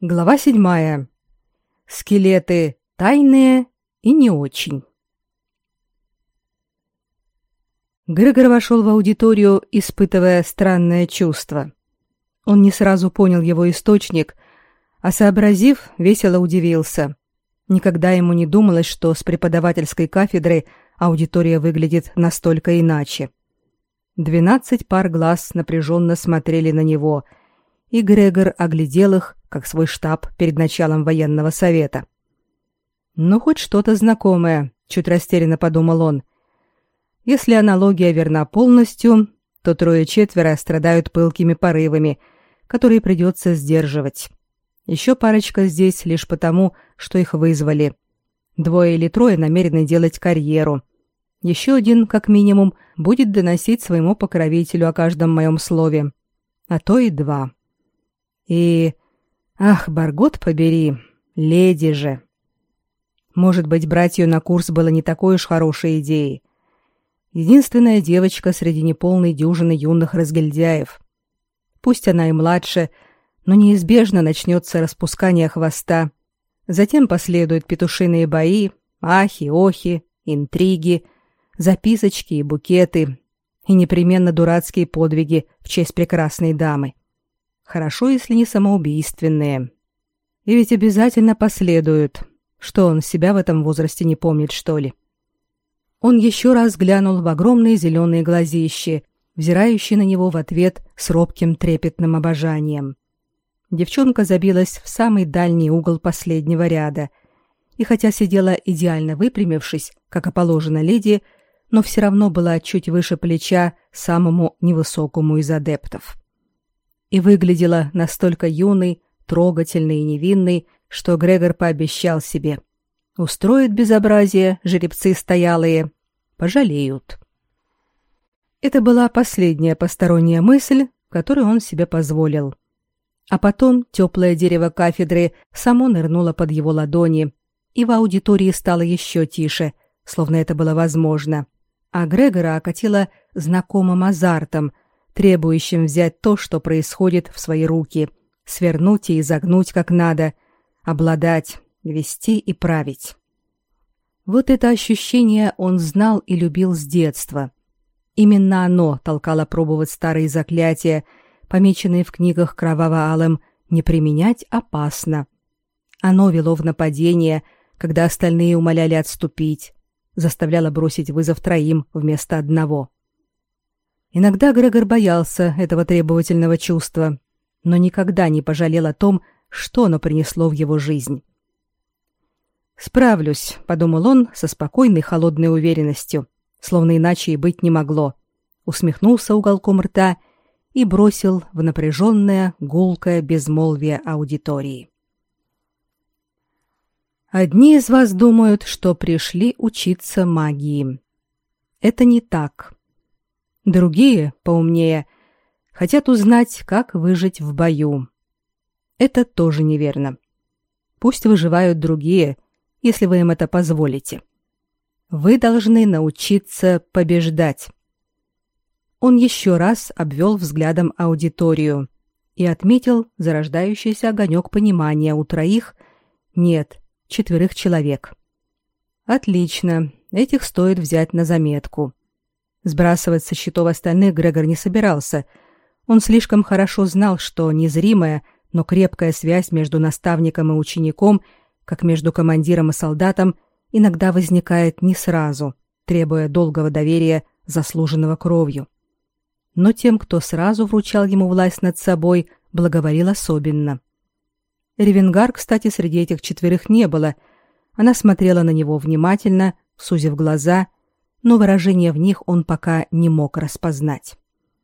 Глава 7. Скелеты тайные и не очень. Грегор вошел в аудиторию, испытывая странное чувство. Он не сразу понял его источник, а сообразив, весело удивился. Никогда ему не думалось, что с преподавательской кафедры аудитория выглядит настолько иначе. 12 пар глаз напряженно смотрели на него, и Грегор оглядел их, как свой штаб перед началом военного совета. «Ну, хоть что-то знакомое», — чуть растерянно подумал он. «Если аналогия верна полностью, то 3-4 страдают пылкими порывами, которые придется сдерживать. Еще парочка здесь лишь потому, что их вызвали. 2 или 3 намерены делать карьеру. Еще один, как минимум, будет доносить своему покровителю о каждом моем слове. А то и 2. И... Ах, Баргот побери, леди же. Может быть, брать ее на курс было не такой уж хорошей идеей. Единственная девочка среди неполной дюжины юных разгильдяев. Пусть она и младше, но неизбежно начнется распускание хвоста. Затем последуют петушиные бои, ахи-охи, интриги, записочки и букеты, и непременно дурацкие подвиги в честь прекрасной дамы. Хорошо, если не самоубийственные. И ведь обязательно последуют. Что он себя в этом возрасте не помнит, что ли? Он еще раз глянул в огромные зеленые глазищи, взирающие на него в ответ с робким трепетным обожанием. Девчонка забилась в самый дальний угол последнего ряда, и хотя сидела идеально выпрямившись, как и положено леди, но все равно была чуть выше плеча самому невысокому из адептов. И выглядела настолько юной, трогательной и невинной, что Грегор пообещал себе: устроит безобразие жеребцы стоялые, пожалеют. Это была последняя посторонняя мысль, которую он себе позволил. А потом теплое дерево кафедры само нырнуло под его ладони, и в аудитории стало еще тише, словно это было возможно, а Грегора окатило знакомым азартом, требующим взять то, что происходит, в свои руки, свернуть и изогнуть как надо, обладать, вести и править. Вот это ощущение он знал и любил с детства. Именно оно толкало пробовать старые заклятия, помеченные в книгах кроваво-алым «не применять опасно». Оно вело в нападение, когда остальные умоляли отступить, заставляло бросить вызов 3 вместо 1. Иногда Грегор боялся этого требовательного чувства, но никогда не пожалел о том, что оно принесло в его жизнь. «Справлюсь», — подумал он со спокойной холодной уверенностью, словно иначе и быть не могло, усмехнулся уголком рта и бросил в напряженное, гулкое безмолвие аудитории. Одни из вас думают, что пришли учиться магии. Это не так. Другие, поумнее, хотят узнать, как выжить в бою. Это тоже неверно. Пусть выживают другие, если вы им это позволите. Вы должны научиться побеждать. Он еще раз обвел взглядом аудиторию и отметил зарождающийся огонек понимания у 3, нет, 4 человек. Отлично, этих стоит взять на заметку. Сбрасывать со счетов остальных Грегор не собирался. Он слишком хорошо знал, что незримая, но крепкая связь между наставником и учеником, как между командиром и солдатом, иногда возникает не сразу, требуя долгого доверия, заслуженного кровью. Но тем, кто сразу вручал ему власть над собой, благоволил особенно. Ревенгар, кстати, среди этих 4 не было. Она смотрела на него внимательно, сузив глаза, но выражение в них он пока не мог распознать.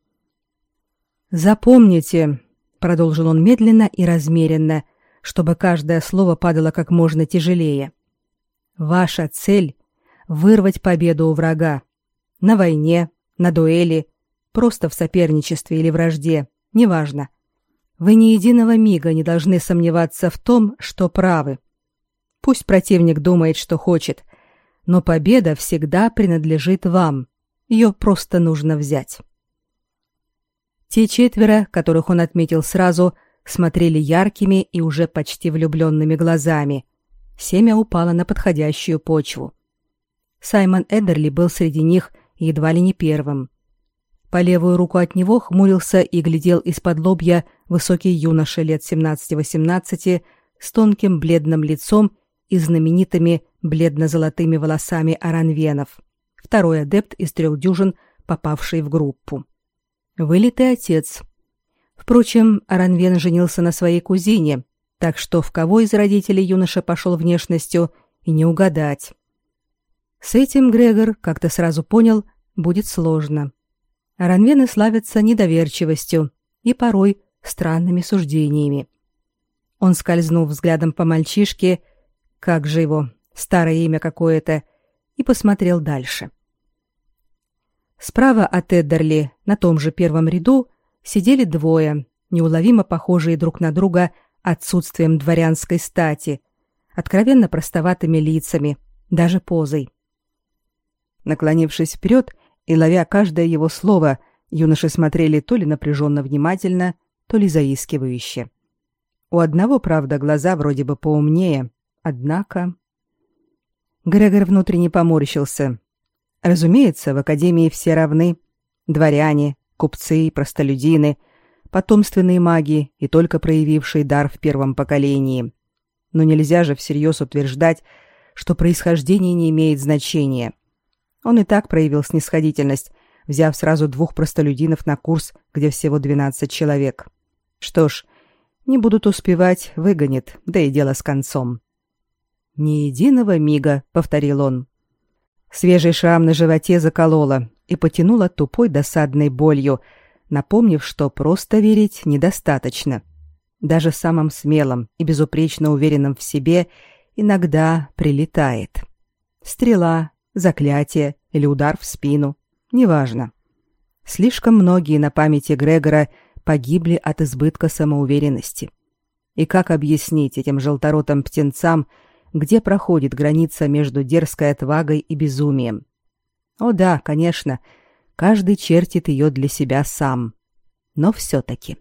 «Запомните», — продолжил он медленно и размеренно, чтобы каждое слово падало как можно тяжелее. «Ваша цель — вырвать победу у врага. На войне, на дуэли, просто в соперничестве или вражде, неважно. Вы ни единого мига не должны сомневаться в том, что правы. Пусть противник думает, что хочет, но победа всегда принадлежит вам. Ее просто нужно взять». Те 4, которых он отметил сразу, смотрели яркими и уже почти влюбленными глазами. Семя упало на подходящую почву. Саймон Эддерли был среди них едва ли не первым. По левую руку от него хмурился и глядел из-под лобья высокий юноша лет 17-18 с тонким бледным лицом и знаменитыми бледно-золотыми волосами оранвенов, второй адепт из 3 дюжин, попавший в группу. Вылитый отец. Впрочем, Аранвен женился на своей кузине, так что в кого из родителей юноша пошел внешностью и не угадать. С этим Грегор, как-то сразу понял, будет сложно. Аранвены славятся недоверчивостью и порой странными суждениями. Он скользнул взглядом по мальчишке, как же его, старое имя какое-то, и посмотрел дальше. Справа от Эддерли, на том же первом ряду, сидели двое, неуловимо похожие друг на друга отсутствием дворянской стати, откровенно простоватыми лицами, даже позой. Наклонившись вперед и ловя каждое его слово, юноши смотрели то ли напряженно внимательно, то ли заискивающе. У одного, правда, глаза вроде бы поумнее, однако... Грегор внутренне поморщился. Разумеется, в академии все равны. Дворяне, купцы, простолюдины, потомственные маги и только проявившие дар в первом поколении. Но нельзя же всерьез утверждать, что происхождение не имеет значения. Он и так проявил снисходительность, взяв сразу 2 простолюдинов на курс, где всего 12 человек. Что ж, не будут успевать, выгонит, да и дело с концом. «Ни единого мига», — повторил он. Свежий шрам на животе закололо и потянуло тупой досадной болью, напомнив, что просто верить недостаточно. Даже самым смелым и безупречно уверенным в себе иногда прилетает. Стрела, заклятие или удар в спину, неважно. Слишком многие на памяти Грегора погибли от избытка самоуверенности. И как объяснить этим желторотым птенцам, где проходит граница между дерзкой отвагой и безумием? О да, конечно, каждый чертит ее для себя сам. Но все-таки.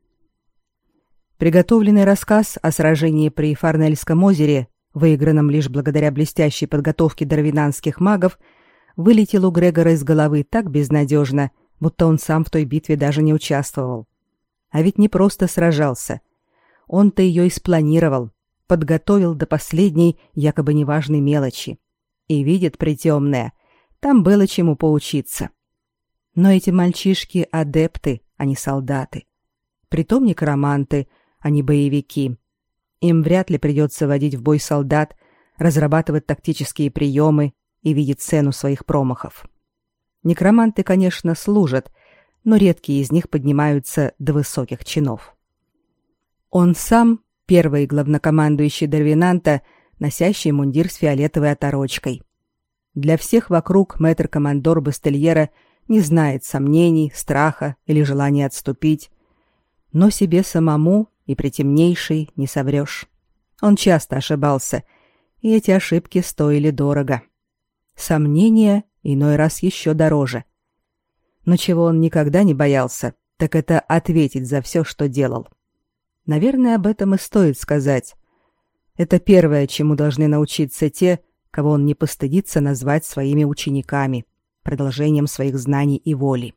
Приготовленный рассказ о сражении при Фарнельском озере, выигранном лишь благодаря блестящей подготовке дарвинанских магов, вылетел у Грегора из головы так безнадежно, будто он сам в той битве даже не участвовал. А ведь не просто сражался. Он-то ее и спланировал, подготовил до последней якобы неважной мелочи. И видит притемное, там было чему поучиться. Но эти мальчишки — адепты, а не солдаты. Притом некроманты, а не боевики. Им вряд ли придется водить в бой солдат, разрабатывать тактические приемы и видеть цену своих промахов. Некроманты, конечно, служат, но редкие из них поднимаются до высоких чинов. Он сам — первый главнокомандующий Дарвинанта, носящий мундир с фиолетовой оторочкой. Для всех вокруг мэтр-командор Бастельера не знает сомнений, страха или желания отступить. Но себе самому и притемнейший не соврешь. Он часто ошибался, и эти ошибки стоили дорого. Сомнения иной раз еще дороже. Но чего он никогда не боялся, так это ответить за все, что делал. Наверное, об этом и стоит сказать. Это первое, чему должны научиться те, кого он не постыдится назвать своими учениками, продолжением своих знаний и воли.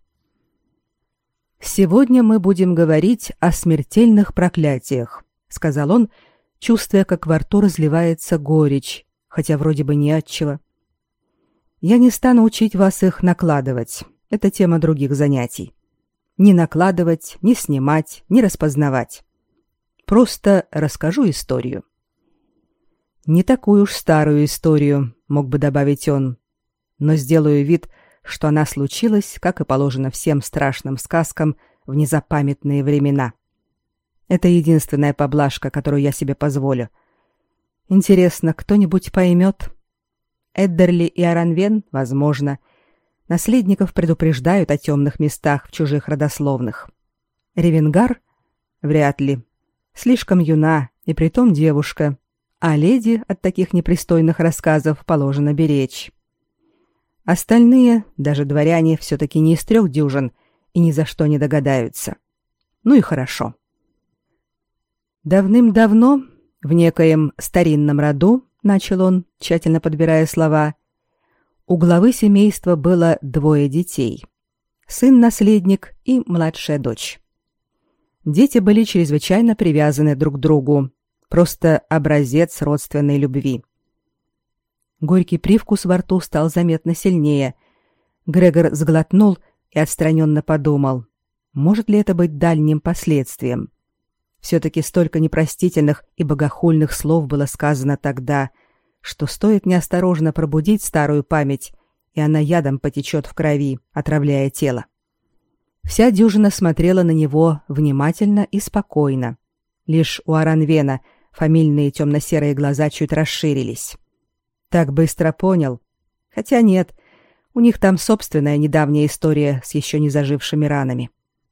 «Сегодня мы будем говорить о смертельных проклятиях», — сказал он, чувствуя, как во рту разливается горечь, хотя вроде бы не отчего. «Я не стану учить вас их накладывать. Это тема других занятий. Ни накладывать, ни снимать, ни распознавать. Просто расскажу историю. Не такую уж старую историю, мог бы добавить он, но сделаю вид, что она случилась, как и положено всем страшным сказкам, в незапамятные времена. Это единственная поблажка, которую я себе позволю. Интересно, кто-нибудь поймет? Эддерли и Аранвен, возможно. Наследников предупреждают о темных местах в чужих родословных. Ревенгар? Вряд ли. Слишком юна, и притом девушка. А леди от таких непристойных рассказов положено беречь. Остальные, даже дворяне, все-таки не из 3 дюжин и ни за что не догадаются. Ну и хорошо. Давным-давно, в некоем старинном роду, начал он, тщательно подбирая слова, у главы семейства было 2 детей. Сын-наследник и младшая дочь. Дети были чрезвычайно привязаны друг к другу, просто образец родственной любви. Горький привкус во рту стал заметно сильнее. Грегор сглотнул и отстраненно подумал, может ли это быть дальним последствием. Все-таки столько непростительных и богохульных слов было сказано тогда, что стоит неосторожно пробудить старую память, и она ядом потечет в крови, отравляя тело. Вся дюжина смотрела на него внимательно и спокойно. Лишь у Аранвена фамильные темно-серые глаза чуть расширились. Так быстро понял. Хотя нет, у них там собственная недавняя история с еще не зажившими ранами.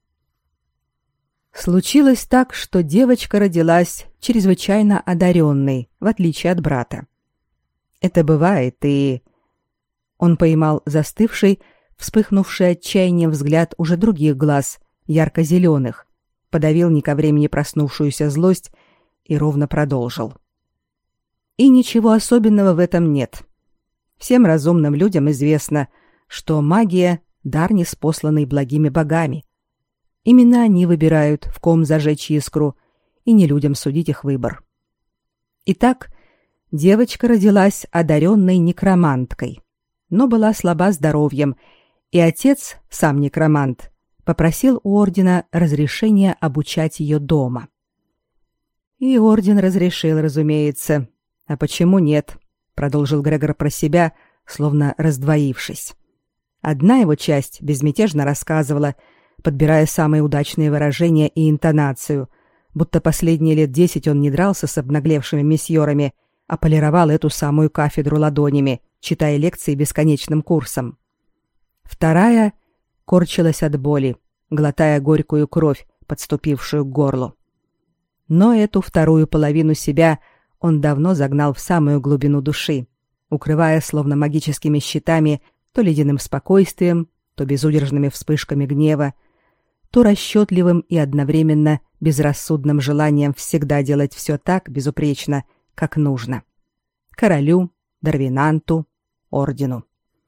Случилось так, что девочка родилась чрезвычайно одаренной, в отличие от брата. Это бывает, и... Он поймал застывший, вспыхнувший отчаянием взгляд уже других глаз, ярко-зеленых, подавил не ко времени проснувшуюся злость и ровно продолжил. И ничего особенного в этом нет. Всем разумным людям известно, что магия — дар, ниспосланный благими богами. Именно они выбирают, в ком зажечь искру, и не людям судить их выбор. Итак, девочка родилась одаренной некроманткой, но была слаба здоровьем, и отец, сам некромант, попросил у ордена разрешения обучать ее дома. И орден разрешил, разумеется. А почему нет? Продолжил Грегор про себя, словно раздвоившись. Одна его часть безмятежно рассказывала, подбирая самые удачные выражения и интонацию, будто последние лет 10 он не дрался с обнаглевшими месьёрами, а полировал эту самую кафедру ладонями, читая лекции бесконечным курсом. Вторая корчилась от боли, глотая горькую кровь, подступившую к горлу. Но эту вторую половину себя он давно загнал в самую глубину души, укрывая словно магическими щитами то ледяным спокойствием, то безудержными вспышками гнева, то расчетливым и одновременно безрассудным желанием всегда делать все так безупречно, как нужно. Королю, Дарвинанту, ордену.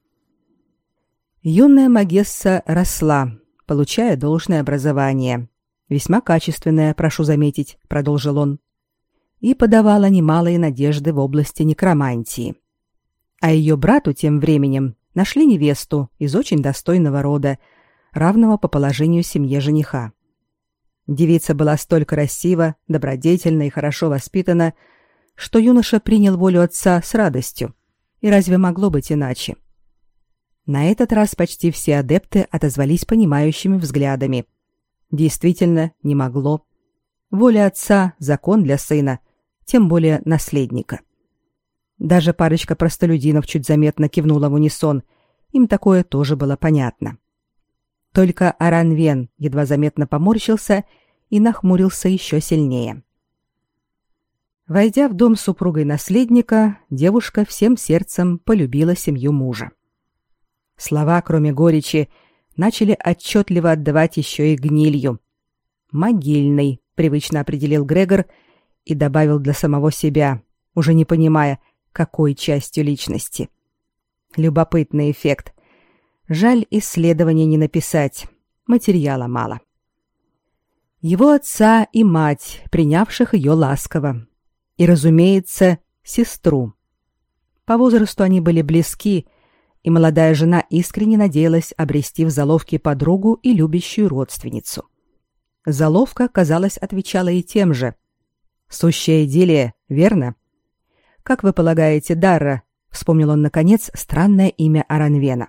Юная магесса росла, получая должное образование. Весьма качественное, прошу заметить, продолжил он. И подавала немалые надежды в области некромантии. А ее брату тем временем нашли невесту из очень достойного рода, равного по положению семье жениха. Девица была столь красива, добродетельна и хорошо воспитана, что юноша принял волю отца с радостью. И разве могло быть иначе? На этот раз почти все адепты отозвались понимающими взглядами. Действительно, не могло. Воля отца — закон для сына, тем более наследника. Даже парочка простолюдинов чуть заметно кивнула в унисон, им такое тоже было понятно. Только Аранвен едва заметно поморщился и нахмурился еще сильнее. Войдя в дом супругой наследника, девушка всем сердцем полюбила семью мужа. Слова, кроме горечи, начали отчетливо отдавать еще и гнилью. «Могильный», — привычно определил Грегор и добавил для самого себя, уже не понимая, какой частью личности. Любопытный эффект. Жаль, исследования не написать, материала мало. Его отца и мать, принявших ее ласково. И, разумеется, сестру. По возрасту они были близки, и молодая жена искренне надеялась обрести в заловке подругу и любящую родственницу. Заловка, казалось, отвечала и тем же. Сущая идиллия, верно? Как вы полагаете, Дарра, вспомнил он наконец странное имя Аранвена.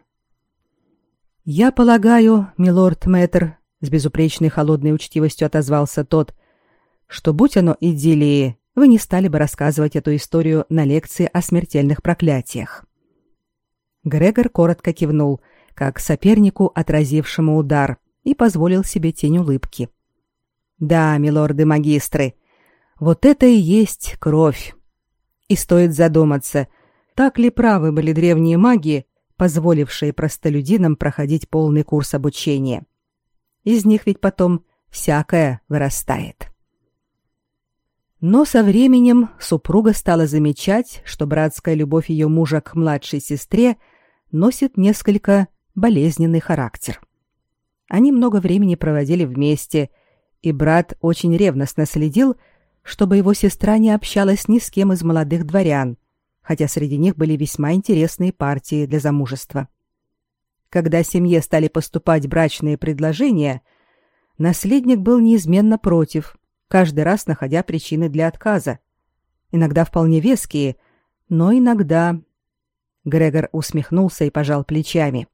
Я полагаю, милорд-мэтр, с безупречной холодной учтивостью отозвался тот, что будь оно идиллией, вы не стали бы рассказывать эту историю на лекции о смертельных проклятиях. Грегор коротко кивнул, как сопернику, отразившему удар, и позволил себе тень улыбки. Да, милорды-магистры, вот это и есть кровь. И стоит задуматься, так ли правы были древние маги, позволившие простолюдинам проходить полный курс обучения. Из них ведь потом всякое вырастает. Но со временем супруга стала замечать, что братская любовь ее мужа к младшей сестре носит несколько болезненный характер. Они много времени проводили вместе, и брат очень ревностно следил, чтобы его сестра не общалась ни с кем из молодых дворян, хотя среди них были весьма интересные партии для замужества. Когда семье стали поступать брачные предложения, наследник был неизменно против, каждый раз находя причины для отказа. Иногда вполне веские, но иногда... Грегор усмехнулся и пожал плечами.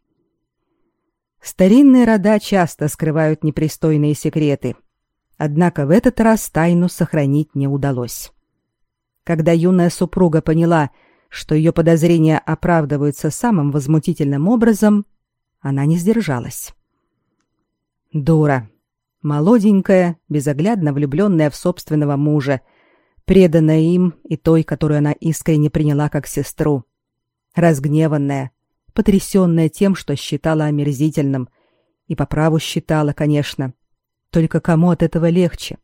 Старинные рода часто скрывают непристойные секреты. Однако в этот раз тайну сохранить не удалось. Когда юная супруга поняла, что ее подозрения оправдываются самым возмутительным образом, она не сдержалась. Дура. Молоденькая, безоглядно влюбленная в собственного мужа, преданная им и той, которую она искренне приняла как сестру. Разгневанная, потрясенная тем, что считала омерзительным, и по праву считала, конечно. Только кому от этого легче?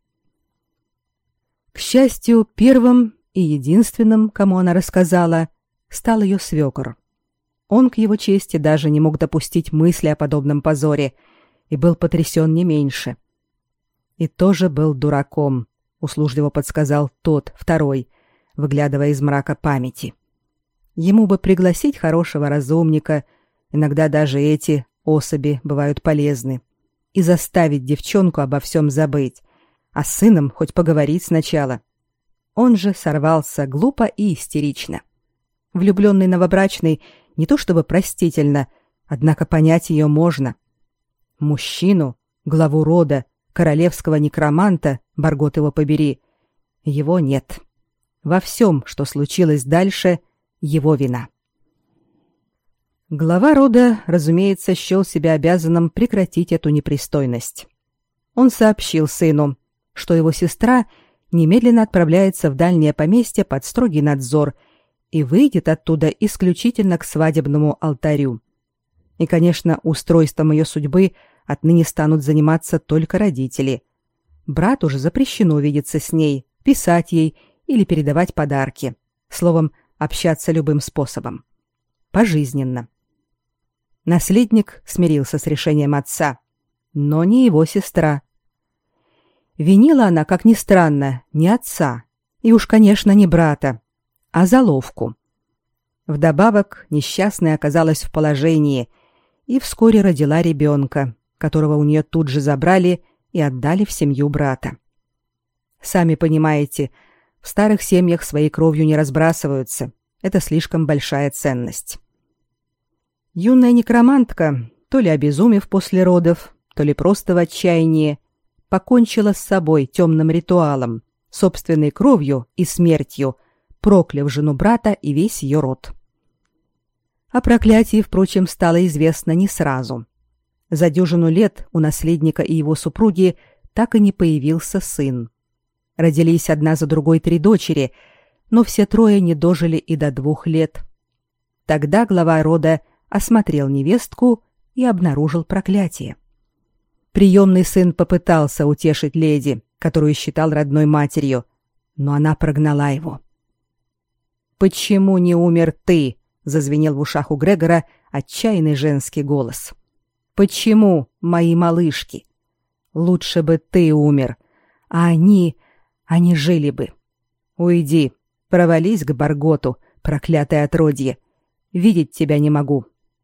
К счастью, первым и единственным, кому она рассказала, стал ее свекор. Он, к его чести, даже не мог допустить мысли о подобном позоре и был потрясен не меньше. И тоже был дураком, услужливо подсказал тот, второй, выглядывая из мрака памяти. Ему бы пригласить хорошего разумника, иногда даже эти особи бывают полезны, и заставить девчонку обо всем забыть, а с сыном хоть поговорить сначала. Он же сорвался глупо и истерично. Влюбленный новобрачный не то чтобы простительно, однако понять ее можно. Мужчину, главу рода, королевского некроманта, Баргот его побери, его нет. Во всем, что случилось дальше, его вина. Глава рода, разумеется, счел себя обязанным прекратить эту непристойность. Он сообщил сыну, что его сестра немедленно отправляется в дальнее поместье под строгий надзор и выйдет оттуда исключительно к свадебному алтарю. И, конечно, устройством ее судьбы отныне станут заниматься только родители. Брату же запрещено видеться с ней, писать ей или передавать подарки. Словом, общаться любым способом. Пожизненно. Наследник смирился с решением отца, но не его сестра. Винила она, как ни странно, не отца, и уж, конечно, не брата, а заловку. Вдобавок, несчастная оказалась в положении и вскоре родила ребенка, которого у нее тут же забрали и отдали в семью брата. Сами понимаете, в старых семьях своей кровью не разбрасываются. Это слишком большая ценность. Юная некромантка, то ли обезумев после родов, то ли просто в отчаянии, покончила с собой темным ритуалом, собственной кровью и смертью, прокляв жену брата и весь ее род. О проклятии, впрочем, стало известно не сразу. За дюжину лет у наследника и его супруги так и не появился сын. Родились одна за другой 3 дочери, но все 3 не дожили и до 2 лет. Тогда глава рода осмотрел невестку и обнаружил проклятие. Приемный сын попытался утешить леди, которую считал родной матерью, но она прогнала его. «Почему не умер ты?» — зазвенел в ушах у Грегора отчаянный женский голос. «Почему, мои малышки? Лучше бы ты умер, а они жили бы. Уйди, провались к Барготу, проклятое отродье. Видеть тебя не могу».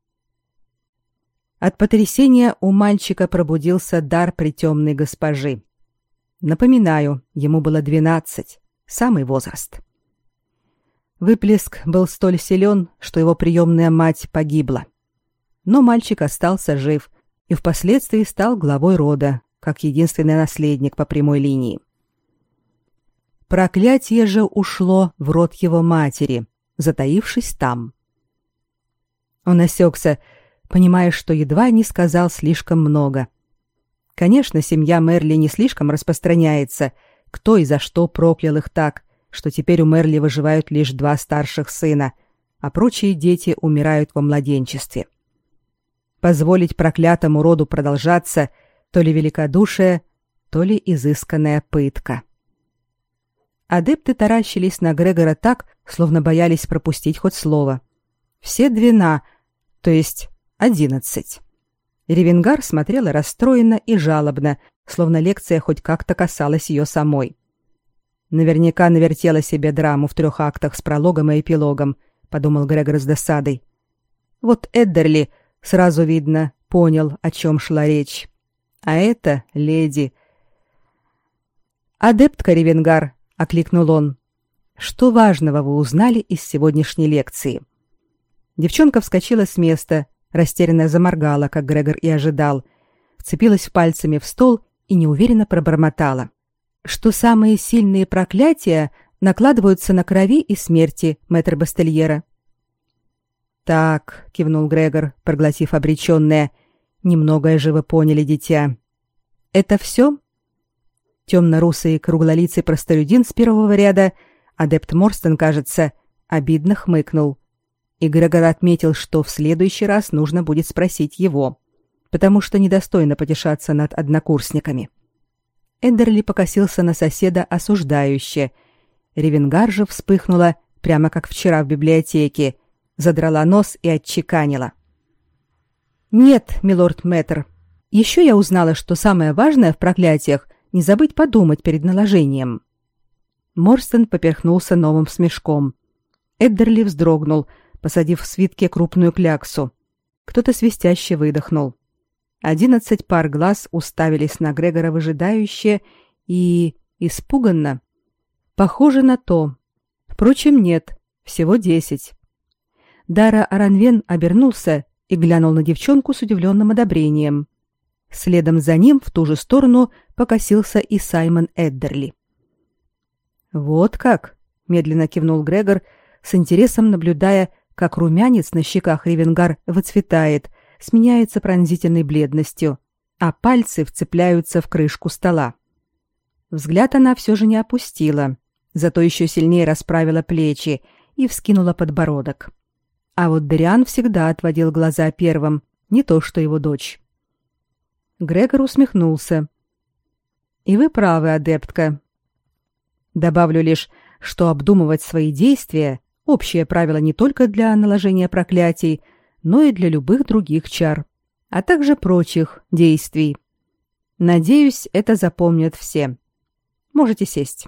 От потрясения у мальчика пробудился дар притемной госпожи. Напоминаю, ему было 12, самый возраст. Выплеск был столь силен, что его приемная мать погибла. Но мальчик остался жив и впоследствии стал главой рода, как единственный наследник по прямой линии. Проклятие же ушло в род его матери, затаившись там. Он осекся, понимая, что едва не сказал слишком много. Конечно, семья Мерли не слишком распространяется, кто и за что проклял их так, что теперь у Мерли выживают лишь 2 старших сына, а прочие дети умирают во младенчестве. Позволить проклятому роду продолжаться то ли великодушие, то ли изысканная пытка. Адепты таращились на Грегора так, словно боялись пропустить хоть слово. Все 12, то есть 11. Ревенгар смотрела расстроенно и жалобно, словно лекция хоть как-то касалась ее самой. Наверняка навертела себе драму в 3 актах с прологом и эпилогом, подумал Грегор с досадой. Вот Эддерли, сразу видно, понял, о чем шла речь. А это леди. «Адептка Ревенгар», — окликнул он, — «что важного вы узнали из сегодняшней лекции?» Девчонка вскочила с места, растерянно заморгала, как Грегор и ожидал, вцепилась пальцами в стол и неуверенно пробормотала, что самые сильные проклятия накладываются на крови и смерти, мэтр Бастельера. «Так», — кивнул Грегор, проглотив обреченное, — «немногое же вы поняли, дитя». «Это все?» Темно-русый круглолицый простолюдин с первого ряда, адепт Морстон, кажется, обидно хмыкнул. И Грегор отметил, что в следующий раз нужно будет спросить его, потому что недостойно потешаться над однокурсниками. Эддерли покосился на соседа осуждающе. Ревенгар же вспыхнула, прямо как вчера в библиотеке, задрала нос и отчеканила. «Нет, милорд-мэтр, еще я узнала, что самое важное в проклятиях — не забыть подумать перед наложением». Морстон поперхнулся новым смешком. Эддерли вздрогнул, посадив в свитке крупную кляксу. Кто-то свистяще выдохнул. 11 пар глаз уставились на Грегора выжидающе и испуганно. Похоже на то. Впрочем, нет, всего 10. Дара Аранвен обернулся и глянул на девчонку с удивленным одобрением. Следом за ним в ту же сторону покосился и Саймон Эддерли. «Вот как!» — медленно кивнул Грегор, с интересом наблюдая, как румянец на щеках Ревенгар выцветает, сменяется пронзительной бледностью, а пальцы вцепляются в крышку стола. Взгляд она все же не опустила, зато еще сильнее расправила плечи и вскинула подбородок. А вот Дариан всегда отводил глаза первым, не то что его дочь. Грегор усмехнулся. «И вы правы, адептка. Добавлю лишь, что обдумывать свои действия — общее правило не только для наложения проклятий, но и для любых других чар, а также прочих действий. Надеюсь, это запомнят все. Можете сесть».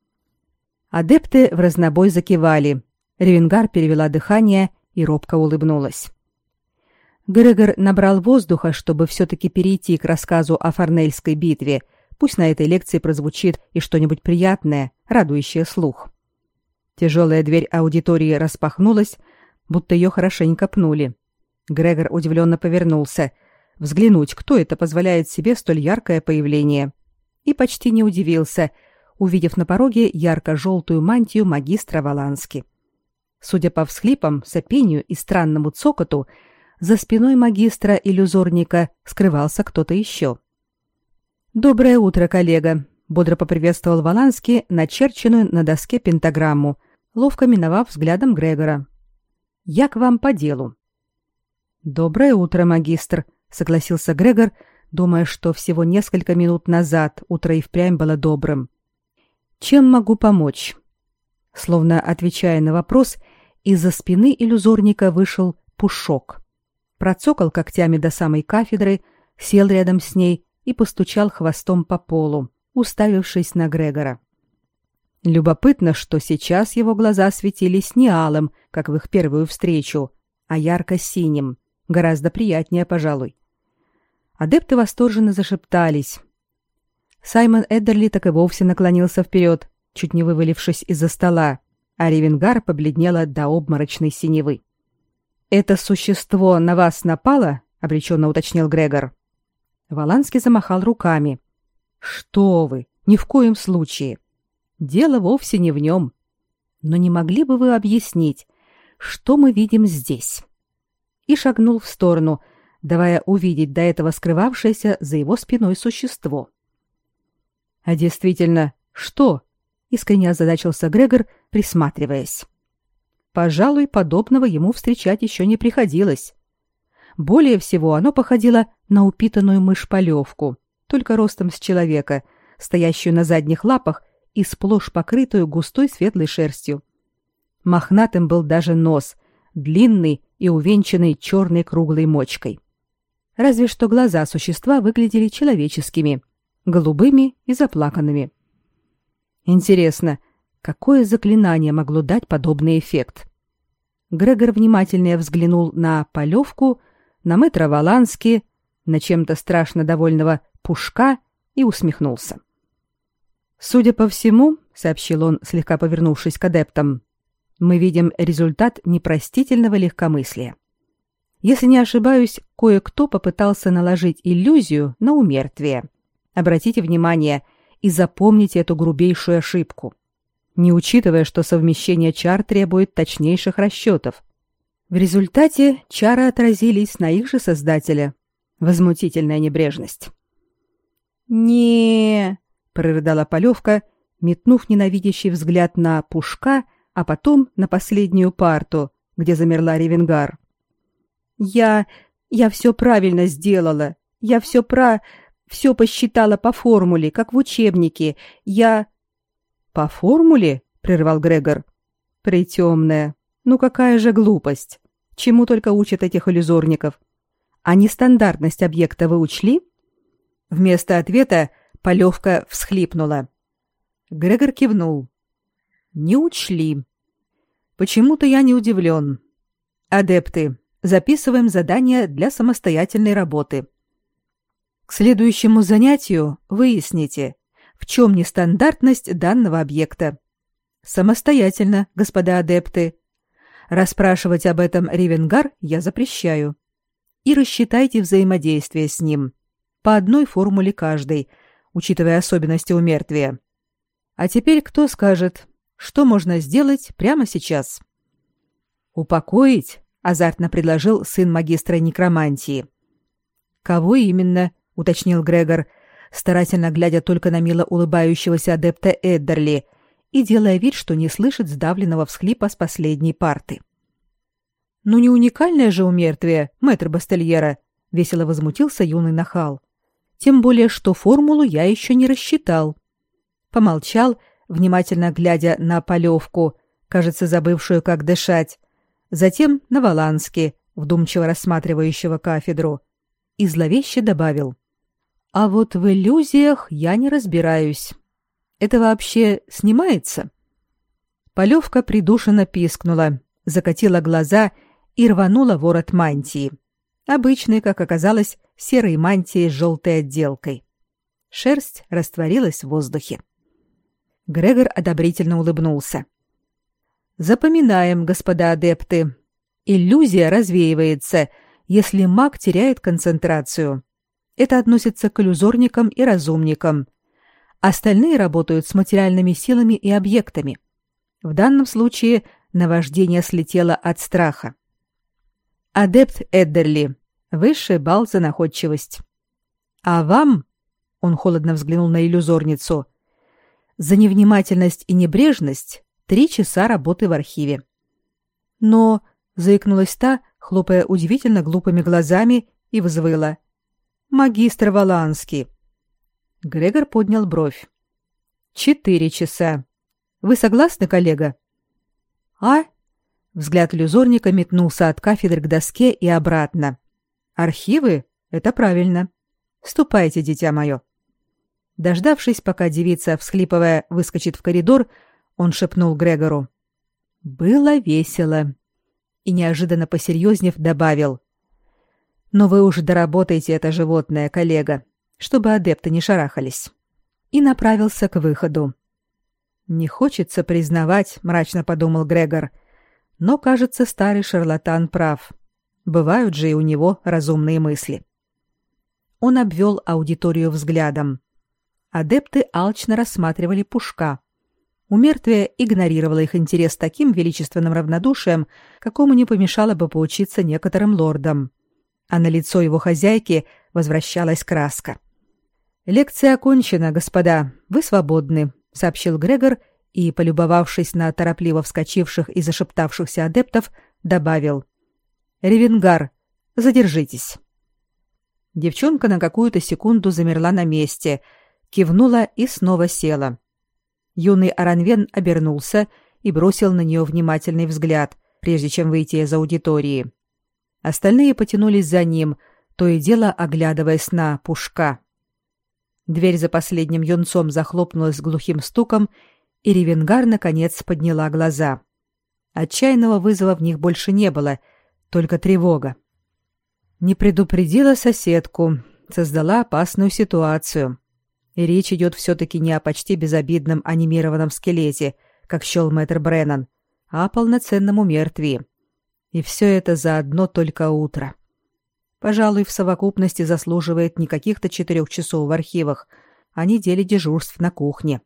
Адепты вразнобой закивали. Ревенгар перевела дыхание и робко улыбнулась. Грегор набрал воздуха, чтобы все-таки перейти к рассказу о Фарнельской битве. Пусть на этой лекции прозвучит и что-нибудь приятное, радующее слух. Тяжелая дверь аудитории распахнулась, будто ее хорошенько пнули. Грегор удивленно повернулся, взглянуть, кто это позволяет себе столь яркое появление. И почти не удивился, увидев на пороге ярко-желтую мантию магистра Валански. Судя по всхлипам, сопению и странному цокоту, за спиной магистра-иллюзорника скрывался кто-то еще. «Доброе утро, коллега», — бодро поприветствовал Валански начерченную на доске пентаграмму, ловко миновав взглядом Грегора. «Я к вам по делу». «Доброе утро, магистр», — согласился Грегор, думая, что всего несколько минут назад утро и впрямь было добрым. «Чем могу помочь?» Словно отвечая на вопрос, из-за спины иллюзорника вышел Пушок. Процокал когтями до самой кафедры, сел рядом с ней и постучал хвостом по полу, уставившись на Грегора. Любопытно, что сейчас его глаза светились не алым, как в их первую встречу, а ярко-синим, гораздо приятнее, пожалуй. Адепты восторженно зашептались. Саймон Эддерли так и вовсе наклонился вперед, чуть не вывалившись из-за стола, а Ревенгар побледнела до обморочной синевы. «Это существо на вас напало?» — обреченно уточнил Грегор. Валанский замахал руками. «Что вы! Ни в коем случае! Дело вовсе не в нем. Но не могли бы вы объяснить, что мы видим здесь?» И шагнул в сторону, давая увидеть до этого скрывавшееся за его спиной существо. «А действительно, что?» — искренне озадачился Грегор, присматриваясь. Пожалуй, подобного ему встречать еще не приходилось. Более всего оно походило на упитанную мышь-полевку, только ростом с человека, стоящую на задних лапах и сплошь покрытую густой светлой шерстью. Мохнатым был даже нос, длинный и увенчанный черной круглой мочкой. Разве что глаза существа выглядели человеческими, голубыми и заплаканными. Интересно, какое заклинание могло дать подобный эффект? Грегор внимательнее взглянул на Полевку, на мэтра Волански, на чем-то страшно довольного Пушка и усмехнулся. «Судя по всему, — сообщил он, слегка повернувшись к адептам, — мы видим результат непростительного легкомыслия. Если не ошибаюсь, кое-кто попытался наложить иллюзию на умертвие. Обратите внимание и запомните эту грубейшую ошибку, не учитывая, что совмещение чар требует точнейших расчетов. В результате чары отразились на их же создателе. Возмутительная небрежность». «Не-е-е!» прорыдала Полевка, метнув ненавидящий взгляд на Пушка, а потом на последнюю парту, где замерла Ревенгар. Я все правильно сделала. Я все посчитала по формуле, как в учебнике. По формуле? Прервал Грегор. Притемная. Ну какая же глупость. Чему только учат этих иллюзорников. А нестандартность объекта вы учли? Вместо ответа Полевка всхлипнула. Грегор кивнул. Не учли. Почему-то я не удивлен. Адепты, записываем задание для самостоятельной работы. К следующему занятию выясните, в чем нестандартность данного объекта. Самостоятельно, господа адепты. Расспрашивать об этом Ревенгар я запрещаю. И рассчитайте взаимодействие с ним. По одной формуле каждой, учитывая особенности умертвия. А теперь кто скажет, что можно сделать прямо сейчас? «Упокоить?» — азартно предложил сын магистра некромантии. «Кого именно?» — уточнил Грегор, старательно глядя только на мило улыбающегося адепта Эддерли и делая вид, что не слышит сдавленного всхлипа с последней парты. «Ну не уникальное же умертвие, мэтр Бастельера», — весело возмутился юный нахал. «Тем более, что формулу я еще не рассчитал». Помолчал, внимательно глядя на Полевку, кажется, забывшую, как дышать, затем на Волански, вдумчиво рассматривающего кафедру, и зловеще добавил: «А вот в иллюзиях я не разбираюсь. Это вообще снимается?» Полевка придушенно пискнула, закатила глаза и рванула ворот мантии. Обычной, как оказалось, серой мантии с желтой отделкой. Шерсть растворилась в воздухе. Грегор одобрительно улыбнулся. «Запоминаем, господа адепты. Иллюзия развеивается, если маг теряет концентрацию. Это относится к иллюзорникам и разумникам. Остальные работают с материальными силами и объектами. В данном случае наваждение слетело от страха. Адепт Эддерли, высший балл за находчивость. А вам, — он холодно взглянул на иллюзорницу, — за невнимательность и небрежность 3 часа работы в архиве. Но, — заикнулась та, хлопая удивительно глупыми глазами, и взвыла: «Магистр Волански». Грегор поднял бровь. 4 часа. Вы согласны, коллега? А? Взгляд иллюзорника метнулся от кафедры к доске и обратно. Архивы? Это правильно. Ступайте, дитя мое. Дождавшись, пока девица, всхлипывая, выскочит в коридор, он шепнул Грегору: «Было весело». И неожиданно посерьезнев добавил: «Но вы уж доработайте это животное, коллега, чтобы адепты не шарахались». И направился к выходу. «Не хочется признавать», — мрачно подумал Грегор, но, кажется, старый шарлатан прав. Бывают же и у него разумные мысли. Он обвел аудиторию взглядом. Адепты алчно рассматривали Пушка. Умертвие игнорировало их интерес с таким величественным равнодушием, какому не помешало бы поучиться некоторым лордам. А на лицо его хозяйки возвращалась краска. «Лекция окончена, господа. Вы свободны», — сообщил Грегор и, полюбовавшись на торопливо вскочивших и зашептавшихся адептов, добавил: «Ревенгар, задержитесь». Девчонка на какую-то секунду замерла на месте, кивнула и снова села. Юный Аранвен обернулся и бросил на нее внимательный взгляд, прежде чем выйти из аудитории. Остальные потянулись за ним, то и дело оглядываясь на Пушка. Дверь за последним юнцом захлопнулась с глухим стуком, и Ревенгар наконец подняла глаза. Отчаянного вызова в них больше не было, только тревога. Не предупредила соседку, создала опасную ситуацию. И речь идет все-таки не о почти безобидном анимированном скелете, как счел мэтр Бреннан, а о полноценном умертвии. И все это за одно только утро. Пожалуй, в совокупности заслуживает не каких-то 4 часов в архивах, а недели дежурств на кухне.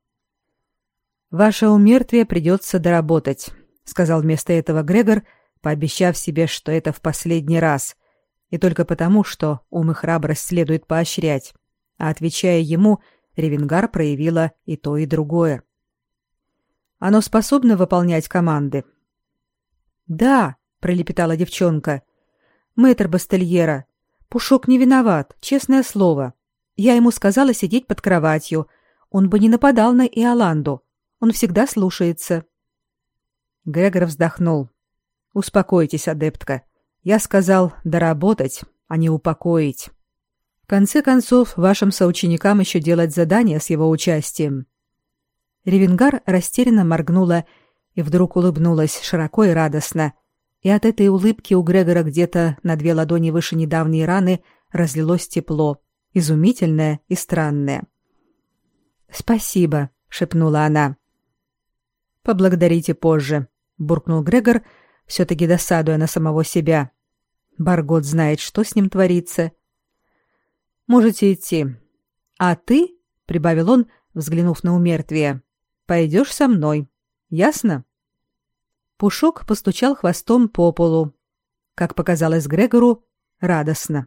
«Ваше умертвие придется доработать», — сказал вместо этого Грегор, пообещав себе, что это в последний раз, и только потому, что ум и храбрость следует поощрять, а отвечая ему, Ревенгар проявила и то, и другое. «Оно способно выполнять команды?» «Да», — пролепетала девчонка. «Мэтр Бастельера, Пушок не виноват, честное слово. Я ему сказала сидеть под кроватью. Он бы не нападал на Иоланду. Он всегда слушается». Грегор вздохнул. «Успокойтесь, адептка. Я сказал доработать, а не упокоить. В конце концов, вашим соученикам еще делать задания с его участием». Ревенгар растерянно моргнула и вдруг улыбнулась широко и радостно. И от этой улыбки у Грегора где-то на 2 ладони выше недавней раны разлилось тепло, изумительное и странное. «Спасибо», — шепнула она. «Поблагодарите позже», — буркнул Грегор, все-таки досадуя на самого себя. Баргот знает, что с ним творится. «Можете идти. А ты, — прибавил он, взглянув на умертвие, — пойдешь со мной. Ясно?» Пушок постучал хвостом по полу. Как показалось Грегору, радостно.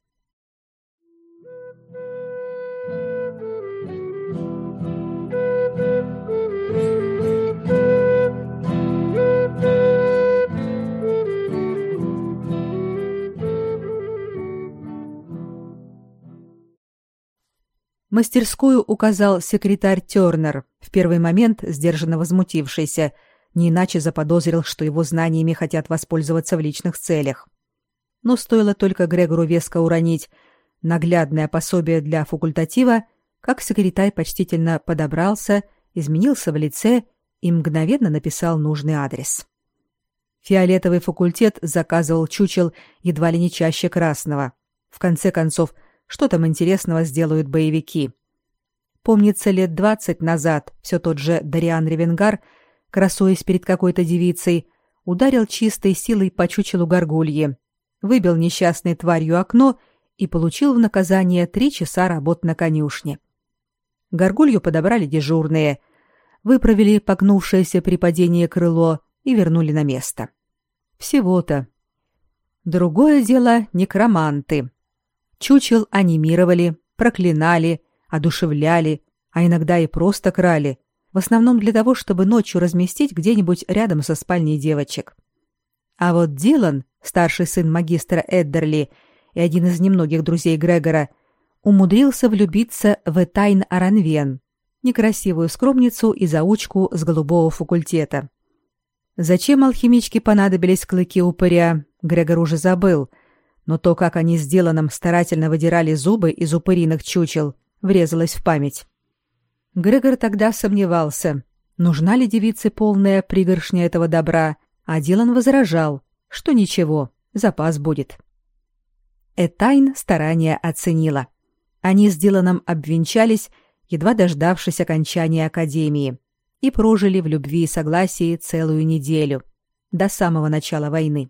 Мастерскую указал секретарь Тёрнер, в первый момент сдержанно возмутившийся, не иначе заподозрил, что его знаниями хотят воспользоваться в личных целях. Но стоило только Грегору веско уронить наглядное пособие для факультатива, как секретарь почтительно подобрался, изменился в лице и мгновенно написал нужный адрес. Фиолетовый факультет заказывал чучел едва ли не чаще красного. В конце концов, что там интересного сделают боевики? Помнится, лет 20 назад все тот же Дариан Ревенгар, красуясь перед какой-то девицей, ударил чистой силой по чучелу горгульи, выбил несчастной тварью окно и получил в наказание 3 часа работ на конюшне. Горгулью подобрали дежурные, выправили погнувшееся при падении крыло и вернули на место. Всего-то. Другое дело некроманты. Чучел анимировали, проклинали, одушевляли, а иногда и просто крали, в основном для того, чтобы ночью разместить где-нибудь рядом со спальней девочек. А вот Дилан, старший сын магистра Эддерли и один из немногих друзей Грегора, умудрился влюбиться в Этайн Аранвен, некрасивую скромницу и заучку с голубого факультета. Зачем алхимичке понадобились клыки упыря, Грегор уже забыл, но то, как они с Диланом старательно выдирали зубы из упыриных чучел, врезалось в память. Грегор тогда сомневался, нужна ли девице полная пригоршня этого добра, а Дилан возражал, что ничего, запас будет. Этайн старания оценила. Они с Диланом обвенчались, едва дождавшись окончания академии, и прожили в любви и согласии целую неделю, до самого начала войны.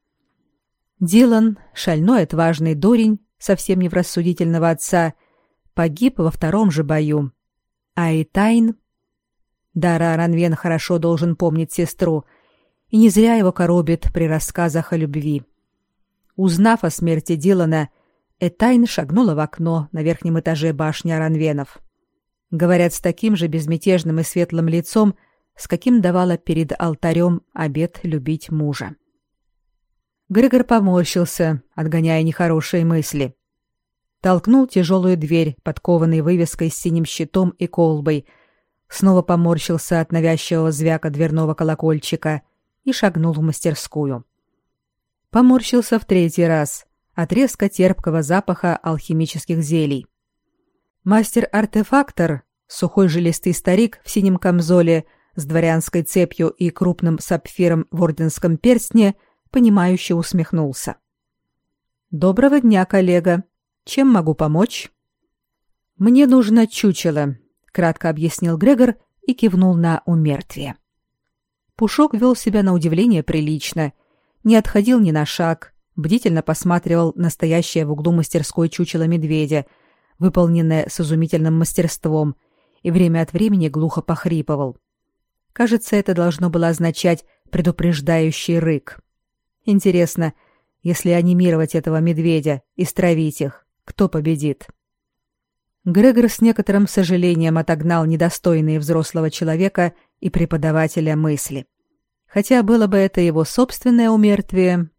Дилан, шальной отважный дурень, совсем не в рассудительного отца, погиб во 2-м же бою. А Этайн... Дара Аранвен хорошо должен помнить сестру, и не зря его коробит при рассказах о любви. Узнав о смерти Дилана, Этайн шагнула в окно на верхнем этаже башни Аранвенов. Говорят, с таким же безмятежным и светлым лицом, с каким давала перед алтарем обет любить мужа. Грегор поморщился, отгоняя нехорошие мысли. Толкнул тяжелую дверь, подкованной вывеской с синим щитом и колбой, снова поморщился от навязчивого звяка дверного колокольчика и шагнул в мастерскую. Поморщился в третий раз от резко терпкого запаха алхимических зелий. Мастер-артефактор, сухой жилистый старик в синем камзоле с дворянской цепью и крупным сапфиром в орденском перстне, понимающе усмехнулся. «Доброго дня, коллега. Чем могу помочь?» «Мне нужно чучело», — кратко объяснил Грегор и кивнул на умертвие. Пушок вел себя на удивление прилично, не отходил ни на шаг, бдительно посматривал на стоящее в углу мастерской чучело медведя, выполненное с изумительным мастерством, и время от времени глухо похрипывал. Кажется, это должно было означать предупреждающий рык. Интересно, если анимировать этого медведя и стравить их, кто победит? Грегор с некоторым сожалением отогнал недостойные взрослого человека и преподавателя мысли. Хотя было бы это его собственное умертвие.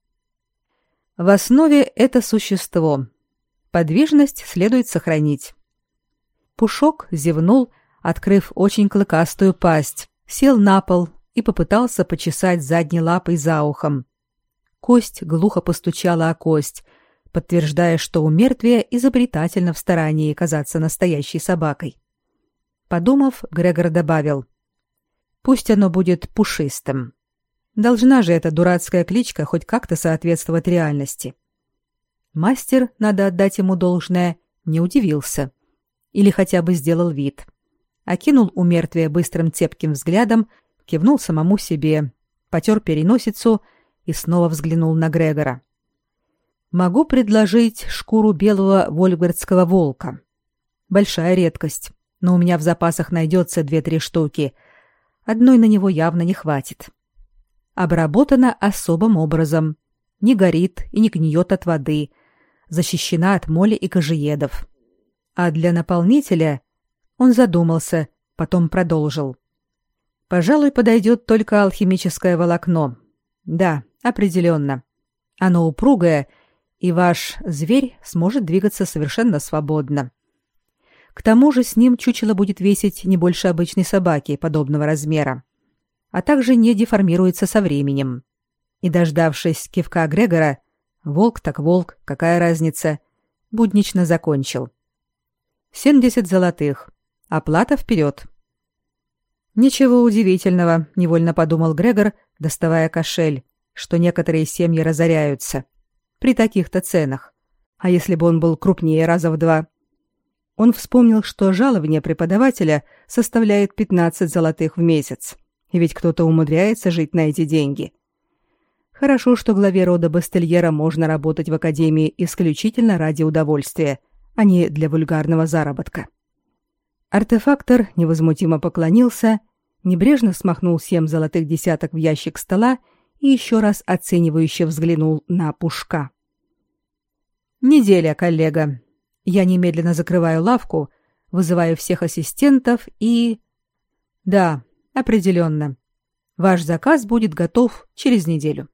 В основе это существо. Подвижность следует сохранить. Пушок зевнул, открыв очень клыкастую пасть, сел на пол и попытался почесать задней лапой за ухом. Кость глухо постучала о кость, подтверждая, что умертвие изобретательно в старании казаться настоящей собакой. Подумав, Грегор добавил: «Пусть оно будет пушистым. Должна же эта дурацкая кличка хоть как-то соответствовать реальности». Мастер, надо отдать ему должное, не удивился. Или хотя бы сделал вид. Окинул умертвие быстрым цепким взглядом, кивнул самому себе, потер переносицу и снова взглянул на Грегора. «Могу предложить шкуру белого вольфгардского волка. Большая редкость, но у меня в запасах найдется 2-3 штуки. Одной на него явно не хватит. Обработана особым образом. Не горит и не гниет от воды. Защищена от моли и кожеедов. А для наполнителя...» Он задумался, потом продолжил. «Пожалуй, подойдет только алхимическое волокно. Да, определенно. Оно упругое, и ваш зверь сможет двигаться совершенно свободно. К тому же с ним чучело будет весить не больше обычной собаки подобного размера, а также не деформируется со временем». И, дождавшись кивка Грегора, волк так волк, какая разница, буднично закончил. 70 золотых. Оплата вперед. Ничего удивительного, невольно подумал Грегор, доставая кошель, что некоторые семьи разоряются при таких-то ценах. А если бы он был крупнее раза в 2? Он вспомнил, что жалование преподавателя составляет 15 золотых в месяц, и ведь кто-то умудряется жить на эти деньги. Хорошо, что главе рода Бастельера можно работать в академии исключительно ради удовольствия, а не для вульгарного заработка. Артефактор невозмутимо поклонился, небрежно смахнул 7 золотых десяток в ящик стола и еще раз оценивающе взглянул на Пушка. «Неделя, коллега. Я немедленно закрываю лавку, вызываю всех ассистентов и...» «Да, определенно. Ваш заказ будет готов через неделю».